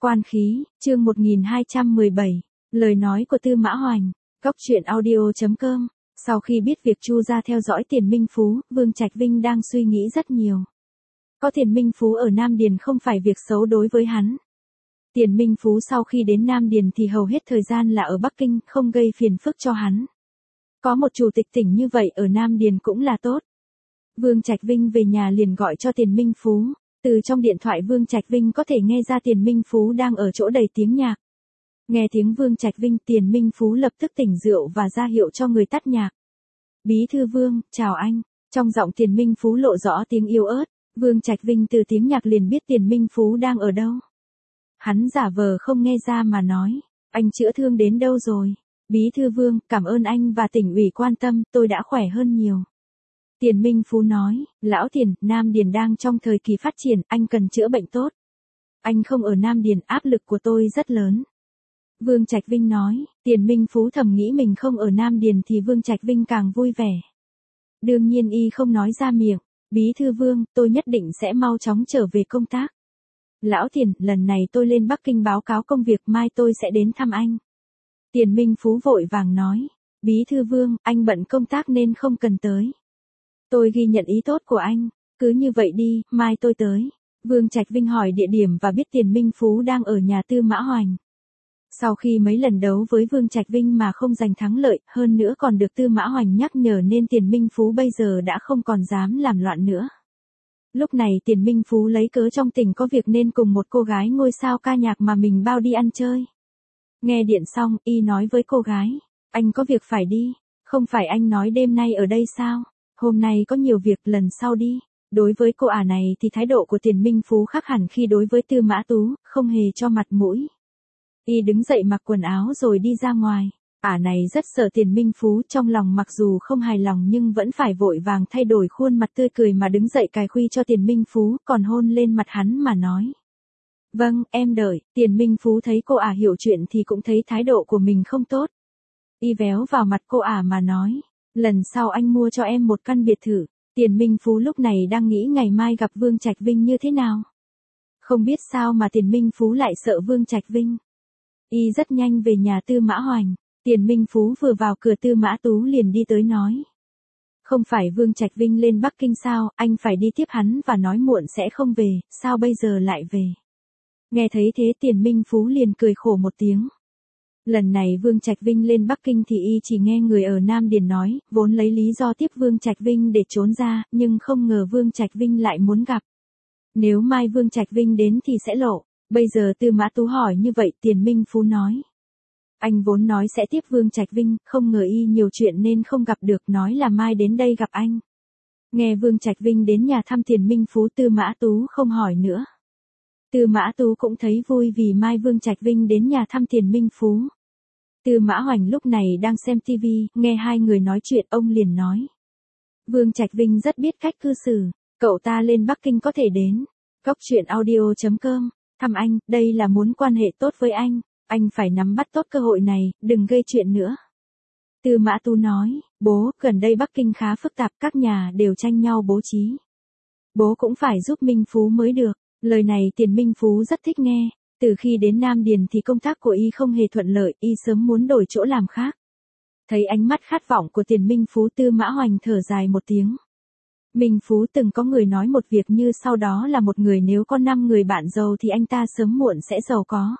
Quan khí, chương 1217, lời nói của Tư Mã Hoành, góc truyện audio.com. Sau khi biết việc Chu gia theo dõi Tiền Minh Phú, Vương Trạch Vinh đang suy nghĩ rất nhiều. Có Tiền Minh Phú ở Nam Điền không phải việc xấu đối với hắn. Tiền Minh Phú sau khi đến Nam Điền thì hầu hết thời gian là ở Bắc Kinh, không gây phiền phức cho hắn. Có một chủ tịch tỉnh như vậy ở Nam Điền cũng là tốt. Vương Trạch Vinh về nhà liền gọi cho Tiền Minh Phú. Từ trong điện thoại Vương Trạch Vinh có thể nghe ra Tiền Minh Phú đang ở chỗ đầy tiếng nhạc. Nghe tiếng Vương Trạch Vinh, Tiền Minh Phú lập tức tỉnh rượu và ra hiệu cho người tắt nhạc. Bí thư Vương, chào anh. Trong giọng Tiền Minh Phú lộ rõ tiếng yếu ớt. Vương Trạch Vinh từ tiếng nhạc liền biết Tiền Minh Phú đang ở đâu. Hắn giả vờ không nghe ra mà nói, anh chữa thương đến đâu rồi? Bí thư Vương, cảm ơn anh và tỉnh ủy quan tâm, tôi đã khỏe hơn nhiều. Tiền Minh Phú nói, lão Tiền, Nam Điền đang trong thời kỳ phát triển, anh cần chữa bệnh tốt. Anh không ở Nam Điền, áp lực của tôi rất lớn. Vương Trạch Vinh nói, Tiền Minh Phú thầm nghĩ mình không ở Nam Điền thì Vương Trạch Vinh càng vui vẻ. Đương nhiên y không nói ra miệng, Bí thư Vương, tôi nhất định sẽ mau chóng trở về công tác. Lão Tiền, lần này tôi lên Bắc Kinh báo cáo công việc, mai tôi sẽ đến thăm anh. Tiền Minh Phú vội vàng nói, Bí thư Vương, anh bận công tác nên không cần tới. Tôi ghi nhận ý tốt của anh, cứ như vậy đi, mai tôi tới. Vương Trạch Vinh hỏi địa điểm và biết Tiền Minh Phú đang ở nhà Tư Mã Hoành. Sau khi mấy lần đấu với Vương Trạch Vinh mà không giành thắng lợi, hơn nữa còn được Tư Mã Hoành nhắc nhở nên Tiền Minh Phú bây giờ đã không còn dám làm loạn nữa. Lúc này Tiền Minh Phú lấy cớ trong tỉnh có việc nên cùng một cô gái ngôi sao ca nhạc mà mình bao đi ăn chơi. Nghe điện xong, y nói với cô gái, anh có việc phải đi, không phải anh nói đêm nay ở đây sao? Hôm nay có nhiều việc, lần sau đi. Đối với cô ả này thì thái độ của Tiền Minh Phú khác hẳn khi đối với Tư Mã Tú, không hề cho mặt mũi. Y đứng dậy mặc quần áo rồi đi ra ngoài. Ả này rất sợ Tiền Minh Phú, trong lòng mặc dù không hài lòng nhưng vẫn phải vội vàng thay đổi khuôn mặt tươi cười mà đứng dậy cài khuy cho Tiền Minh Phú, còn hôn lên mặt hắn mà nói. Vâng, em đợi. Tiền Minh Phú thấy cô ả hiểu chuyện thì cũng thấy thái độ của mình không tốt. Y véo vào mặt cô ả mà nói. Lần sau anh mua cho em một căn biệt thự. Tiền Minh Phú lúc này đang nghĩ ngày mai gặp Vương Trạch Vinh như thế nào. Không biết sao mà Tiền Minh Phú lại sợ Vương Trạch Vinh. Y rất nhanh về nhà Tư Mã Hoành. Tiền Minh Phú vừa vào cửa Tư Mã Tú liền đi tới nói. Không phải Vương Trạch Vinh lên Bắc Kinh sao, anh phải đi tiếp hắn và nói muộn sẽ không về, sao bây giờ lại về. Nghe thấy thế Tiền Minh Phú liền cười khổ một tiếng. Lần này Vương Trạch Vinh lên Bắc Kinh thì y chỉ nghe người ở Nam Điền nói, vốn lấy lý do tiếp Vương Trạch Vinh để trốn ra, nhưng không ngờ Vương Trạch Vinh lại muốn gặp. Nếu mai Vương Trạch Vinh đến thì sẽ lộ. Bây giờ Tư Mã Tú hỏi như vậy, Tiền Minh Phú nói. Anh vốn nói sẽ tiếp Vương Trạch Vinh, không ngờ y nhiều chuyện nên không gặp được, nói là mai đến đây gặp anh. Nghe Vương Trạch Vinh đến nhà thăm Tiền Minh Phú, Tư Mã Tú không hỏi nữa. Tư Mã Tú cũng thấy vui vì mai Vương Trạch Vinh đến nhà thăm Tiền Minh Phú. Tư Mã Hoành lúc này đang xem TV, nghe hai người nói chuyện ông liền nói. Vương Trạch Vinh rất biết cách cư xử, cậu ta lên Bắc Kinh có thể đến. Góc truyện audio.com, thăm anh, đây là muốn quan hệ tốt với anh phải nắm bắt tốt cơ hội này, đừng gây chuyện nữa. Tư Mã Tú nói, bố, gần đây Bắc Kinh khá phức tạp, các nhà đều tranh nhau bố trí. Bố cũng phải giúp Minh Phú mới được. Lời này Tiền Minh Phú rất thích nghe, từ khi đến Nam Điền thì công tác của y không hề thuận lợi, y sớm muốn đổi chỗ làm khác. Thấy ánh mắt khát vọng của Tiền Minh Phú, Tư Mã Hoành thở dài một tiếng. Minh Phú từng có người nói một việc như sau, đó là một người nếu có 5 người bạn giàu thì anh ta sớm muộn sẽ giàu có.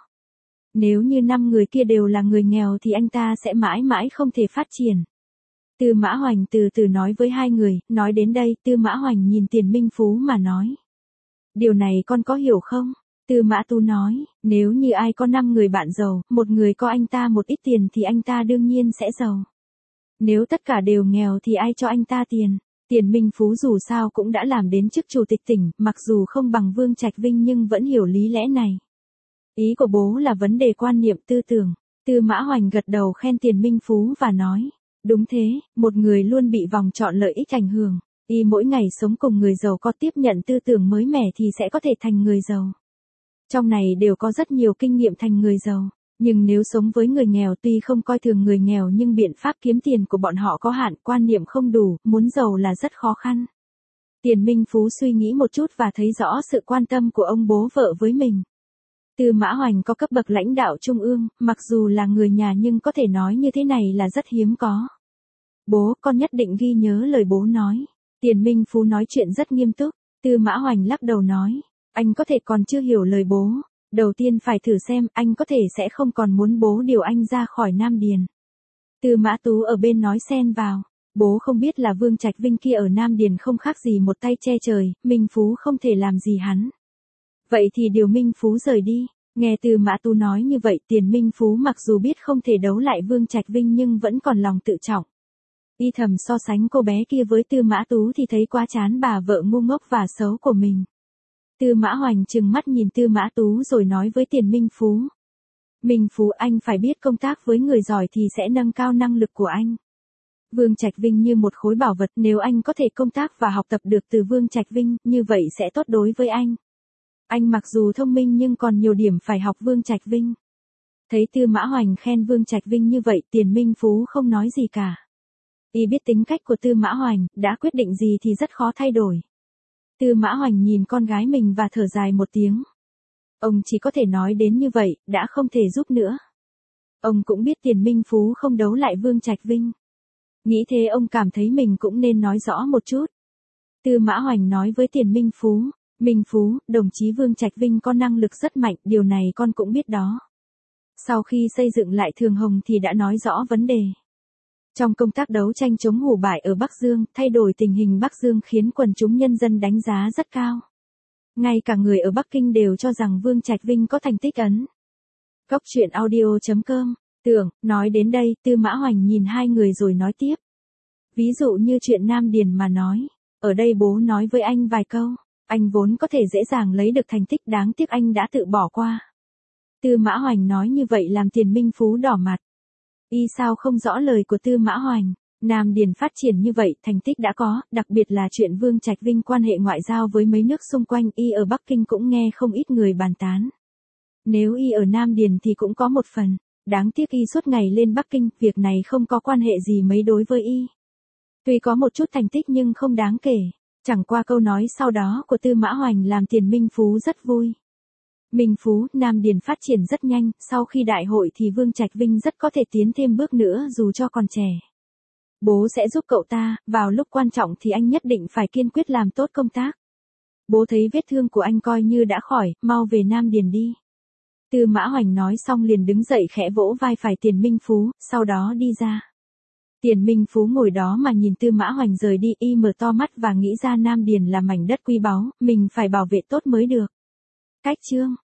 Nếu như 5 người kia đều là người nghèo thì anh ta sẽ mãi mãi không thể phát triển. Tư Mã Hoành từ từ nói với hai người, nói đến đây Tư Mã Hoành nhìn Tiền Minh Phú mà nói. Điều này con có hiểu không? Tư Mã Tú nói, nếu như ai có 5 người bạn giàu, một người có anh ta một ít tiền thì anh ta đương nhiên sẽ giàu. Nếu tất cả đều nghèo thì ai cho anh ta tiền? Tiền Minh Phú dù sao cũng đã làm đến chức chủ tịch tỉnh, mặc dù không bằng Vương Trạch Vinh nhưng vẫn hiểu lý lẽ này. Ý của bố là vấn đề quan niệm tư tưởng. Tư Mã Hoành gật đầu khen Tiền Minh Phú và nói, đúng thế, một người luôn bị vòng tròn lợi ích ảnh hưởng. Y mỗi ngày sống cùng người giàu có tiếp nhận tư tưởng mới mẻ thì sẽ có thể thành người giàu. Trong này đều có rất nhiều kinh nghiệm thành người giàu. Nhưng nếu sống với người nghèo tuy không coi thường người nghèo nhưng biện pháp kiếm tiền của bọn họ có hạn, quan niệm không đủ, muốn giàu là rất khó khăn. Tiền Minh Phú suy nghĩ một chút và thấy rõ sự quan tâm của ông bố vợ với mình. Tư Mã Hoành có cấp bậc lãnh đạo trung ương, mặc dù là người nhà nhưng có thể nói như thế này là rất hiếm có. Bố, con nhất định ghi nhớ lời bố nói. Tiền Minh Phú nói chuyện rất nghiêm túc. Tư Mã Hoành lắc đầu nói, anh có thể còn chưa hiểu lời bố. Đầu tiên phải thử xem, anh có thể sẽ không còn muốn bố điều anh ra khỏi Nam Điền. Tư Mã Tú ở bên nói xen vào. Bố không biết là Vương Trạch Vinh kia ở Nam Điền không khác gì một tay che trời, Minh Phú không thể làm gì hắn. Vậy thì điều Minh Phú rời đi. Nghe Tư Mã Tú nói như vậy, Tiền Minh Phú mặc dù biết không thể đấu lại Vương Trạch Vinh nhưng vẫn còn lòng tự trọng. Y thầm so sánh cô bé kia với Tư Mã Tú thì thấy quá chán bà vợ ngu ngốc và xấu của mình. Tư Mã Hoành trừng mắt nhìn Tư Mã Tú rồi nói với Tiền Minh Phú. Minh Phú, anh phải biết công tác với người giỏi thì sẽ nâng cao năng lực của anh. Vương Trạch Vinh như một khối bảo vật, nếu anh có thể công tác và học tập được từ Vương Trạch Vinh, như vậy sẽ tốt đối với anh. Anh mặc dù thông minh nhưng còn nhiều điểm phải học Vương Trạch Vinh. Thấy Tư Mã Hoành khen Vương Trạch Vinh như vậy, Tiền Minh Phú không nói gì cả. Y biết tính cách của Tư Mã Hoành, đã quyết định gì thì rất khó thay đổi. Tư Mã Hoành nhìn con gái mình và thở dài một tiếng. Ông chỉ có thể nói đến như vậy, đã không thể giúp nữa. Ông cũng biết Tiền Minh Phú không đấu lại Vương Trạch Vinh. Nghĩ thế ông cảm thấy mình cũng nên nói rõ một chút. Tư Mã Hoành nói với Tiền Minh Phú, Minh Phú, đồng chí Vương Trạch Vinh có năng lực rất mạnh, điều này con cũng biết đó. Sau khi xây dựng lại Thường Hồng thì đã nói rõ vấn đề. Trong công tác đấu tranh chống hủ bại ở Bắc Dương, thay đổi tình hình Bắc Dương khiến quần chúng nhân dân đánh giá rất cao. Ngay cả người ở Bắc Kinh đều cho rằng Vương Trạch Vinh có thành tích ấn. Cốc truyện audio.com. Tưởng, nói đến đây, Tư Mã Hoành nhìn hai người rồi nói tiếp. Ví dụ như chuyện Nam Điền mà nói. Ở đây bố nói với anh vài câu. Anh vốn có thể dễ dàng lấy được thành tích, đáng tiếc anh đã tự bỏ qua. Tư Mã Hoành nói như vậy làm Tiền Minh Phú đỏ mặt. Y sao không rõ lời của Tư Mã Hoành. Nam Điền phát triển như vậy, thành tích đã có, đặc biệt là chuyện Vương Trạch Vinh quan hệ ngoại giao với mấy nước xung quanh, Y ở Bắc Kinh cũng nghe không ít người bàn tán. Nếu Y ở Nam Điền thì cũng có một phần. Đáng tiếc Y suốt ngày lên Bắc Kinh, việc này không có quan hệ gì mấy đối với Y. Tuy có một chút thành tích nhưng không đáng kể. Chẳng qua câu nói sau đó của Tư Mã Hoành làm Tiền Minh Phú rất vui. Minh Phú, Nam Điền phát triển rất nhanh, sau khi đại hội thì Vương Trạch Vinh rất có thể tiến thêm bước nữa dù cho còn trẻ. Bố sẽ giúp cậu ta, vào lúc quan trọng thì anh nhất định phải kiên quyết làm tốt công tác. Bố thấy vết thương của anh coi như đã khỏi, mau về Nam Điền đi. Tư Mã Hoành nói xong liền đứng dậy khẽ vỗ vai phải Tiền Minh Phú, sau đó đi ra. Tiền Minh Phú ngồi đó mà nhìn Tư Mã Hoành rời đi, Y mở to mắt và nghĩ ra Nam Điền là mảnh đất quý báu, mình phải bảo vệ tốt mới được. Cách chương